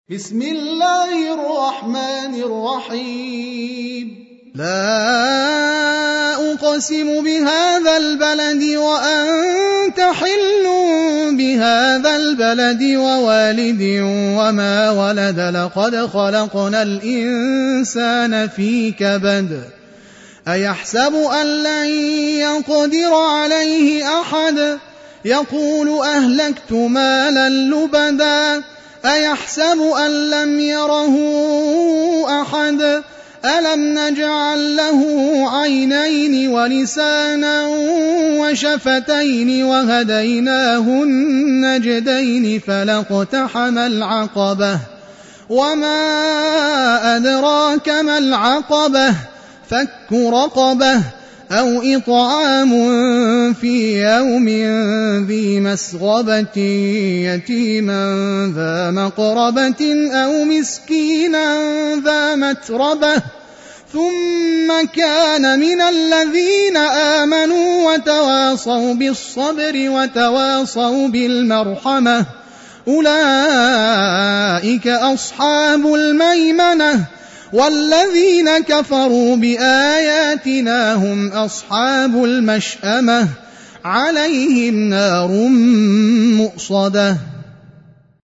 بسم الله الرحمن الرحيم لا أقسم بهذا البلد وأنت حل بهذا البلد ووالد وما ولد لقد خلقنا الإنسان في كبد أيحسب أن لن يقدر عليه أحد يقول أهلكت مالا لبدا أيحسب أن لم يره أحد ألم نجعل له عينين ولسانا وشفتين وهديناه النجدين فلاقتحم العقبة وما أدراك ما العقبة فك رقبة أو إطعام في يوم ذي مسغبة يتيما ذا مقربة أو مسكينا ذا متربة ثم كان من الذين آمنوا وتواصوا بالصبر وتواصوا بالمرحمة أولئك أصحاب الميمنة والذين كفروا بآياتنا هم أصحاب المشأمة عليهم نار مؤصدة